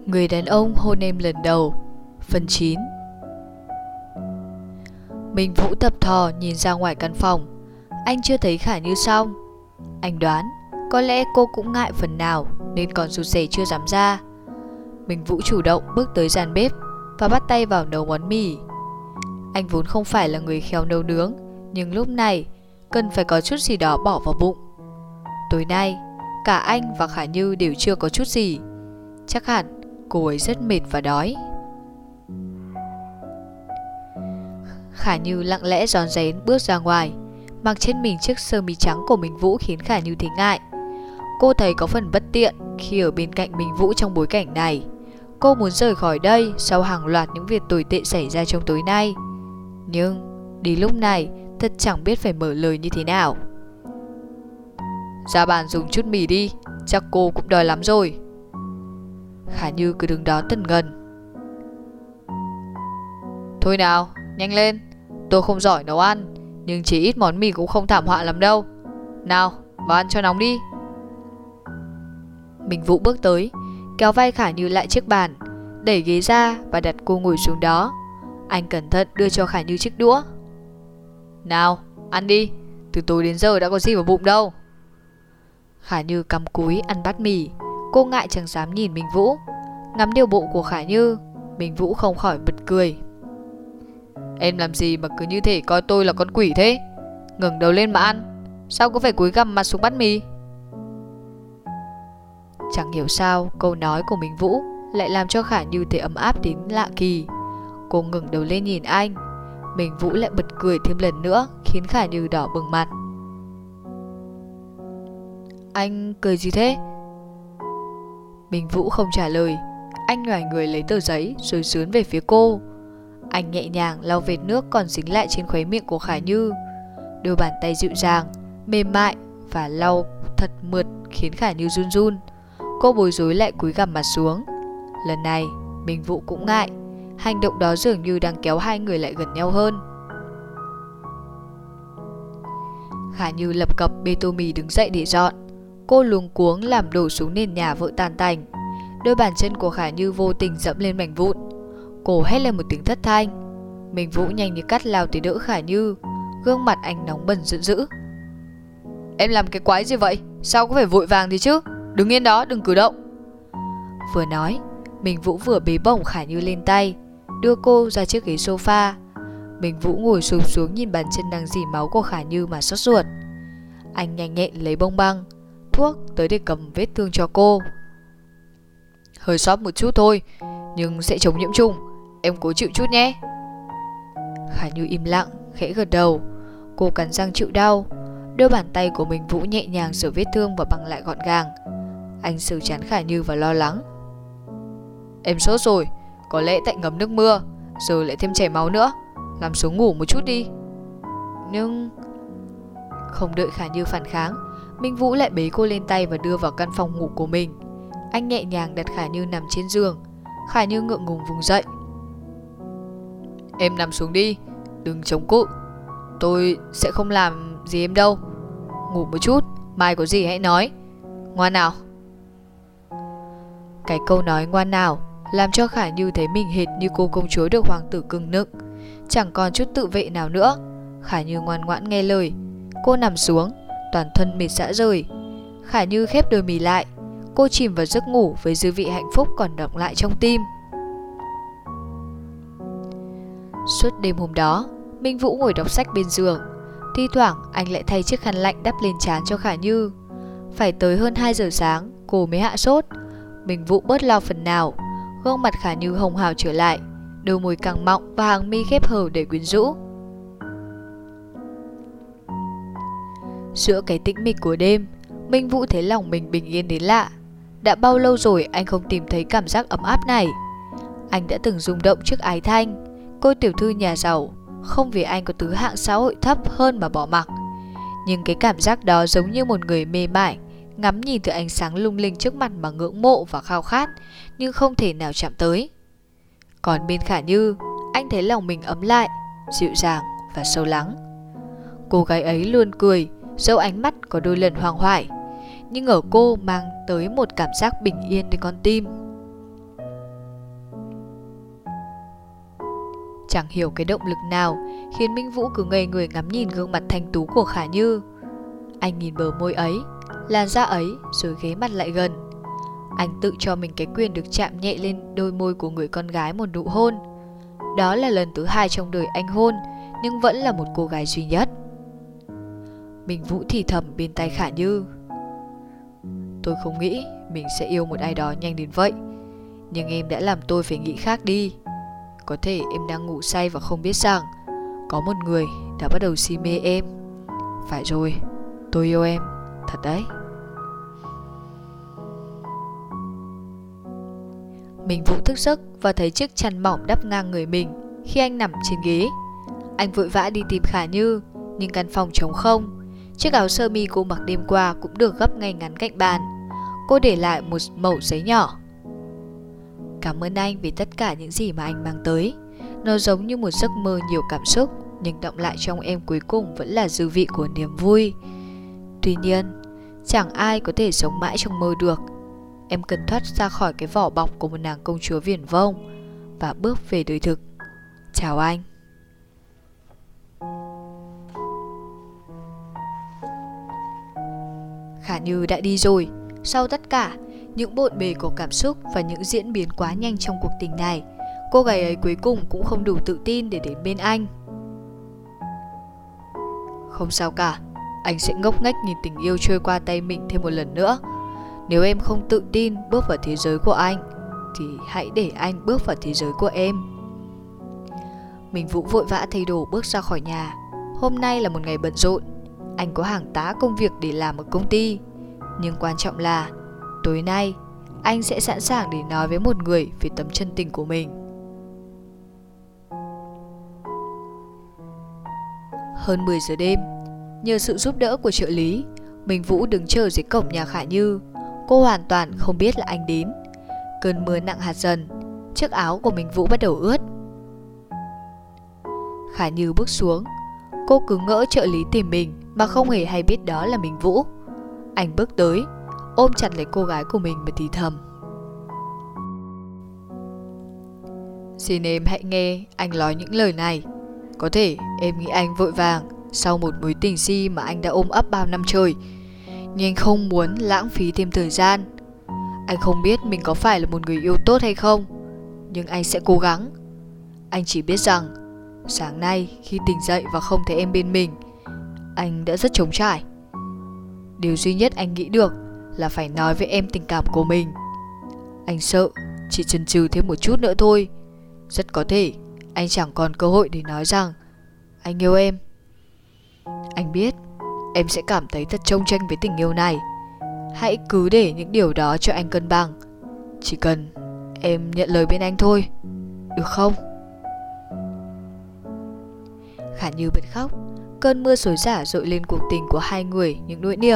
Người đàn ông hôn em lần đầu. Phần 9. Minh Vũ thập thò nhìn ra ngoài căn phòng. Anh chưa thấy Khả Như xong. Anh đoán có lẽ cô cũng ngại phần nào nên còn rụt rè chưa dám ra. Minh Vũ chủ động bước tới gian bếp và bắt tay vào nấu món mì. Anh vốn không phải là người khéo nấu nướng, nhưng lúc này cần phải có chút gì đó bỏ vào bụng. Tối nay cả anh và Khả Như đều chưa có chút gì. Chắc hẳn cô ấy rất mệt và đói. Khả Như lặng lẽ rón rén bước ra ngoài, mặc trên mình chiếc sơ mi trắng của Minh Vũ khiến Khả Như thấy ngại. Cô thấy có phần bất tiện khi ở bên cạnh Minh Vũ trong bối cảnh này. Cô muốn rời khỏi đây sau hàng loạt những việc tồi tệ xảy ra trong tối nay. Nhưng đi lúc này thật chẳng biết phải mở lời như thế nào. Ra bàn dùng chút mì đi, chắc cô cũng đói lắm rồi. Khả Như cứ đứng đó tần ngần. Thôi nào, nhanh lên. Tôi không giỏi nấu ăn, nhưng chỉ ít món mì cũng không thảm họa lắm đâu. Nào, vào ăn cho nóng đi. Minh Vũ bước tới, kéo vai Khả Như lại chiếc bàn, đẩy ghế ra và đặt cô ngồi xuống đó. Anh cẩn thận đưa cho Khả Như chiếc đũa. Nào, ăn đi, từ tối đến giờ đã có gì vào bụng đâu. Khả Như cắm cúi ăn bát mì. Cô ngại chẳng dám nhìn Minh Vũ. Ngắm điều bộ của Khả Như, Minh Vũ không khỏi bật cười. Em làm gì mà cứ như thể coi tôi là con quỷ thế? Ngẩng đầu lên mà ăn, sao cứ phải cúi gằm mặt xuống bát mì? Chẳng hiểu sao câu nói của Minh Vũ lại làm cho Khả Như thấy ấm áp đến lạ kỳ. Cô ngẩng đầu lên nhìn anh. Minh Vũ lại bật cười thêm lần nữa, khiến Khả Như đỏ bừng mặt. Anh cười gì thế? Minh Vũ không trả lời. Anh nhoài người lấy tờ giấy rồi dướn về phía cô. Anh nhẹ nhàng lau vệt nước còn dính lại trên khóe miệng của Khả Như. Đôi bàn tay dịu dàng, mềm mại và lau thật mượt khiến Khả Như run run. Cô bối rối lại cúi gằm mặt xuống. Lần này Minh Vũ cũng ngại. Hành động đó dường như đang kéo hai người lại gần nhau hơn. Khả Như lập cập bê tô mì đứng dậy để dọn. Cô luống cuống làm đổ xuống nền nhà vỡ tan tành. Đôi bàn chân của Khả Như vô tình dẫm lên mảnh vụn. Cô hét lên một tiếng thất thanh. Minh Vũ nhanh như cắt lao tới đỡ Khả Như. Gương mặt anh nóng bừng giận dữ. Em làm cái quái gì vậy? Sao có phải vội vàng thế chứ? Đứng yên đó, đừng cử động. Vừa nói, Minh Vũ vừa bế bổng Khả Như lên tay, đưa cô ra chiếc ghế sofa. Minh Vũ ngồi sụp xuống nhìn bàn chân đang rỉ máu của Khả Như mà xót ruột. Anh nhanh nhẹn lấy bông băng, thuốc tới để cầm vết thương cho cô. Hơi xót một chút thôi, nhưng sẽ chống nhiễm trùng. Em cố chịu chút nhé. Khả Như im lặng, khẽ gật đầu. Cô cắn răng chịu đau. Đôi bàn tay của Minh Vũ nhẹ nhàng sửa vết thương và băng lại gọn gàng. Anh sờ trán Khả Như và lo lắng. Em sốt rồi, có lẽ tại ngấm nước mưa, giờ lại thêm chảy máu nữa. Làm xuống ngủ một chút đi. Nhưng không đợi Khả Như phản kháng, Minh Vũ lại bế cô lên tay và đưa vào căn phòng ngủ của mình. Anh nhẹ nhàng đặt Khả Như nằm trên giường. Khả Như ngượng ngùng vùng dậy. Em nằm xuống đi, đừng chống cự. Tôi sẽ không làm gì em đâu. Ngủ một chút, mai có gì hãy nói. Ngoan nào. Cái câu nói ngoan nào làm cho Khả Như thấy mình hệt như cô công chúa được hoàng tử cưng nựng. Chẳng còn chút tự vệ nào nữa. Khả Như ngoan ngoãn nghe lời. Cô nằm xuống, toàn thân mệt rã rời. Khả Như khép đôi mì lại. Cô chìm vào giấc ngủ với dư vị hạnh phúc còn đọng lại trong tim. Suốt đêm hôm đó, Minh Vũ ngồi đọc sách bên giường. Thi thoảng anh lại thay chiếc khăn lạnh đắp lên trán cho Khả Như. Phải tới hơn 2 giờ sáng cô mới hạ sốt. Minh Vũ bớt lo phần nào. Gương mặt Khả Như hồng hào trở lại, đôi môi căng mọng và hàng mi khép hờ để quyến rũ. Giữa cái tĩnh mịch của đêm, Minh Vũ thấy lòng mình bình yên đến lạ. Đã bao lâu rồi anh không tìm thấy cảm giác ấm áp này. Anh đã từng rung động trước Ái Thanh, cô tiểu thư nhà giàu, không vì anh có thứ hạng xã hội thấp hơn mà bỏ mặc. Nhưng cái cảm giác đó giống như một người mê mải ngắm nhìn từ ánh sáng lung linh trước mặt mà ngưỡng mộ và khao khát, nhưng không thể nào chạm tới. Còn bên Khả Như, anh thấy lòng mình ấm lại, dịu dàng và sâu lắng. Cô gái ấy luôn cười, dẫu ánh mắt có đôi lần hoang hoải, nhưng ở cô mang tới một cảm giác bình yên đến con tim. Chẳng hiểu cái động lực nào khiến Minh Vũ cứ ngây người ngắm nhìn gương mặt thanh tú của Khả Như. Anh nhìn bờ môi ấy, làn da ấy, rồi ghé mặt lại gần. Anh tự cho mình cái quyền được chạm nhẹ lên đôi môi của người con gái một nụ hôn. Đó là lần thứ 2 trong đời anh hôn, nhưng vẫn là một cô gái duy nhất. Minh Vũ thì thầm bên tai Khả Như: tôi không nghĩ mình sẽ yêu một ai đó nhanh đến vậy, nhưng em đã làm tôi phải nghĩ khác đi. Có thể em đang ngủ say và không biết rằng có một người đã bắt đầu si mê em. Phải rồi, tôi yêu em, thật đấy. Minh Vũ thức giấc và thấy chiếc chăn mỏng đắp ngang người mình khi anh nằm trên ghế. Anh vội vã đi tìm Khả Như, nhưng căn phòng trống không. Chiếc áo sơ mi cô mặc đêm qua cũng được gấp ngay ngắn cạnh bàn. Cô để lại một mẩu giấy nhỏ: cảm ơn anh vì tất cả những gì mà anh mang tới. Nó giống như một giấc mơ nhiều cảm xúc, nhưng đọng lại trong em cuối cùng vẫn là dư vị của niềm vui. Tuy nhiên, chẳng ai có thể sống mãi trong mơ được. Em cần thoát ra khỏi cái vỏ bọc của một nàng công chúa viển vông và bước về đời thực. Chào anh. Khả Như đã đi rồi. Sau tất cả những bộn bề của cảm xúc và những diễn biến quá nhanh trong cuộc tình này, cô gái ấy cuối cùng cũng không đủ tự tin để đến bên anh. Không sao cả, anh sẽ ngốc nghếch nhìn tình yêu trôi qua tay mình thêm một lần nữa. Nếu em không tự tin bước vào thế giới của anh, thì hãy để anh bước vào thế giới của em. Minh Vũ vội vã thay đồ bước ra khỏi nhà. Hôm nay là một ngày bận rộn. Anh có hàng tá công việc để làm ở công ty. Nhưng quan trọng là tối nay anh sẽ sẵn sàng để nói với một người về tấm chân tình của mình. Hơn 10 giờ đêm, nhờ sự giúp đỡ của trợ lý, Minh Vũ đứng chờ dưới cổng nhà Khả Như. Cô hoàn toàn không biết là anh đến. Cơn mưa nặng hạt dần, chiếc áo của Minh Vũ bắt đầu ướt. Khả Như bước xuống. Cô cứ ngỡ trợ lý tìm mình mà không hề hay biết đó là Minh Vũ. Anh bước tới, ôm chặt lấy cô gái của mình mà thì thầm: xin em hãy nghe anh nói những lời này. Có thể em nghĩ anh vội vàng sau một mối tình si mà anh đã ôm ấp bao năm trời, nhưng anh không muốn lãng phí thêm thời gian. Anh không biết mình có phải là một người yêu tốt hay không, nhưng anh sẽ cố gắng. Anh chỉ biết rằng sáng nay khi tỉnh dậy và không thấy em bên mình, anh đã rất trống trải. Điều duy nhất anh nghĩ được là phải nói với em tình cảm của mình. Anh sợ chỉ chần chừ thêm một chút nữa thôi, rất có thể anh chẳng còn cơ hội để nói rằng anh yêu em. Anh biết em sẽ cảm thấy thật chông chênh với tình yêu này. Hãy cứ để những điều đó cho anh cân bằng. Chỉ cần em nhận lời bên anh thôi, được không? Khả Như bật khóc. Cơn mưa xối xả dội lên cuộc tình của hai người những nỗi niềm.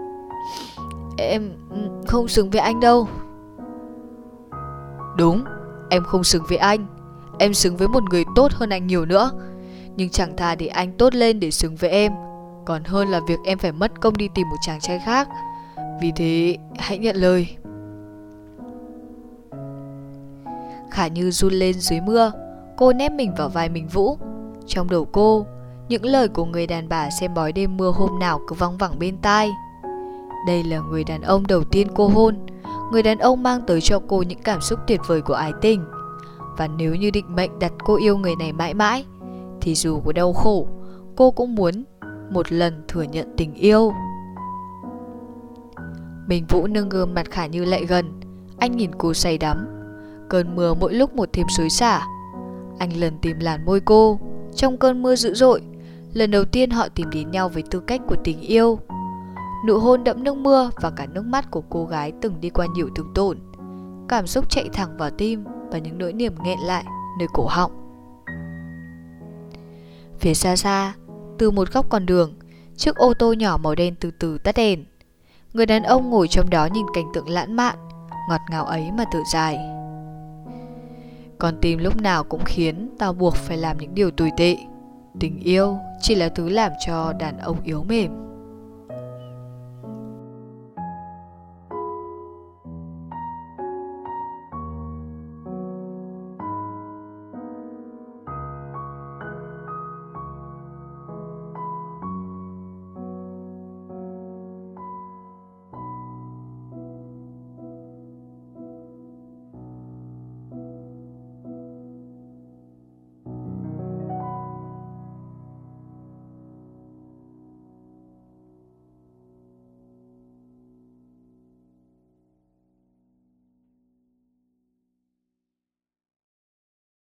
Em không xứng với anh đâu. Đúng, em không xứng với anh. Em xứng với một người tốt hơn anh nhiều nữa. Nhưng chẳng thà để anh tốt lên để xứng với em, còn hơn là việc em phải mất công đi tìm một chàng trai khác. Vì thế hãy nhận lời. Khả Như run lên dưới mưa. Cô nép mình vào vai Minh Vũ. Trong đầu cô, những lời của người đàn bà xem bói đêm mưa hôm nào cứ văng vẳng bên tai. Đây là người đàn ông đầu tiên cô hôn. Người đàn ông mang tới cho cô những cảm xúc tuyệt vời của ái tình. Và nếu như định mệnh đặt cô yêu người này mãi mãi, thì dù có đau khổ, cô cũng muốn một lần thừa nhận tình yêu. Minh Vũ nâng gương mặt Khả Như lại gần. Anh nhìn cô say đắm. Cơn mưa mỗi lúc một thêm xối xả. Anh lần tìm làn môi cô. Trong cơn mưa dữ dội, lần đầu tiên họ tìm đến nhau với tư cách của tình yêu. Nụ hôn đẫm nước mưa và cả nước mắt của cô gái từng đi qua nhiều thương tổn. Cảm xúc chạy thẳng vào tim và những nỗi niềm nghẹn lại nơi cổ họng. Phía xa xa, từ một góc con đường, chiếc ô tô nhỏ màu đen từ từ tắt đèn. Người đàn ông ngồi trong đó nhìn cảnh tượng lãng mạn, ngọt ngào ấy mà thở dài. Con tim lúc nào cũng khiến tao buộc phải làm những điều tồi tệ. Tình yêu chỉ là thứ làm cho đàn ông yếu mềm.